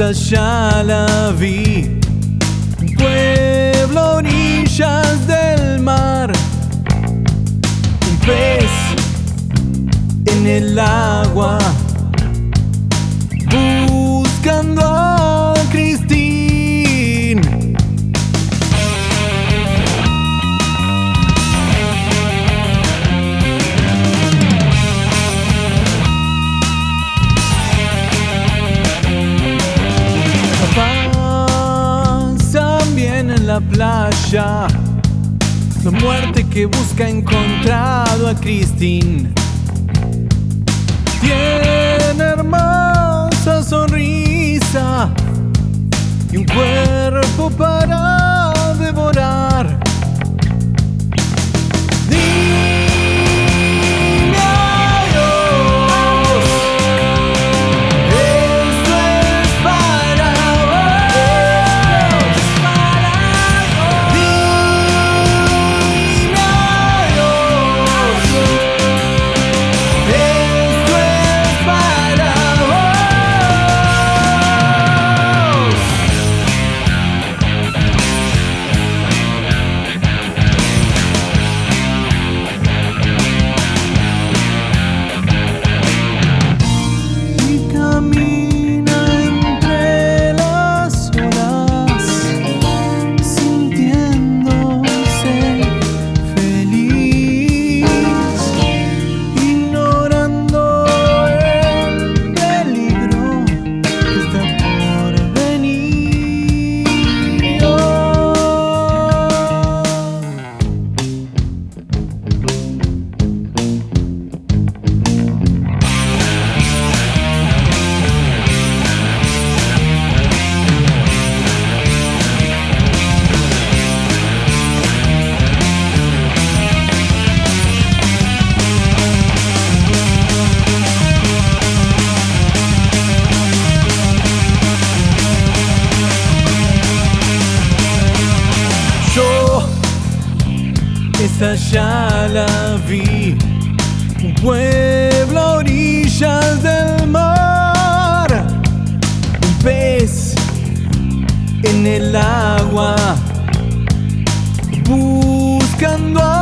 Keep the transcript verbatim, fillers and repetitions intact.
esa ya la vi. Un pueblo a orillas del mar, un pez en el agua, buscando a Christine. Pasan bien en la playa, la muerte que busca ha encontrado a Christine. Tiene hermosa sonrisa y un cuerpo para devorar. Esa ya la vi, un pueblo a orillas del mar, un pez en el agua, buscando a